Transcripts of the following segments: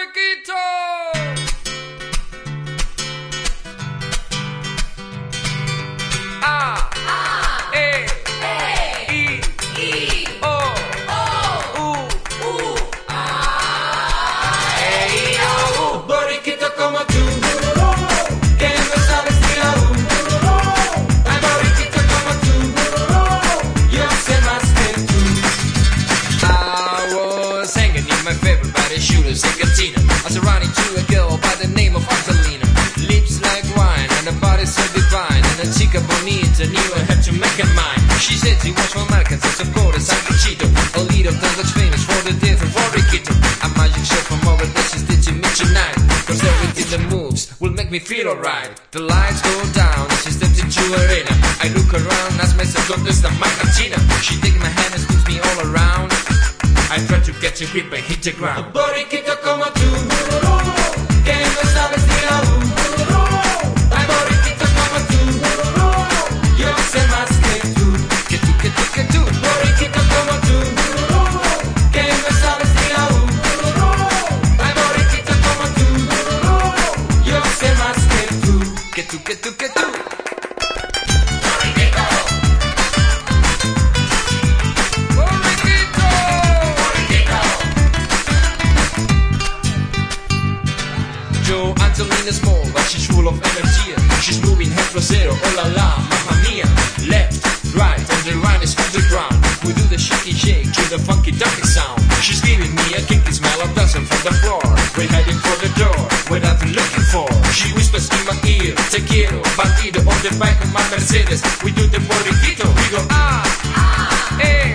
Borriquito. A, E, I, O, U, E, I, O, U. Borriquito como tú, que no sabes ni la U. Ay, borriquito como tú, yo sé más que tú. I was hanging in my favorite body shooters in Cantina. I was running to a girl by the name of Angelina. Lips like wine and a body so divine. And a chica bonita knew I had to make her mine. She said she was from Arkansas, of course, San Francisco. A little town that's famous for the different Borriquito. A magic show from over there, she's teaching me tonight. Cause everything that moves will make me feel alright. The lights go down and she steps into arena. I look around, ask myself, ¿dónde está my cantina? She takes my hand and spins me all around. I try to catch a grip and hit the ground. Borriquito como tú, que no sabes ni la U. Ay, borriquito como tú, yo sé más que tú. Que tú, que tú, que tú. Borriquito como tú, que no sabes ni la U. Ay, borriquito como tú, yo sé más que tú. Que tú, que tú, que tú. Angelina small, but she's full of energy. She's moving head to zero, oh la la, mamma mia. Left, right, and the right is on the ground. We do the shaky shake to the funky ducky sound. She's giving me a kinky smell of dancing from the floor. We're heading for the door, what I've been looking for. She whispers in my ear, te quiero, bandido, on the back of my Mercedes. We do the borriquito, we go ah, eh.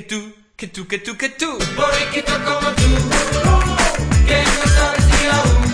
Que tú, borriquito como tú, que no sabes ni la U.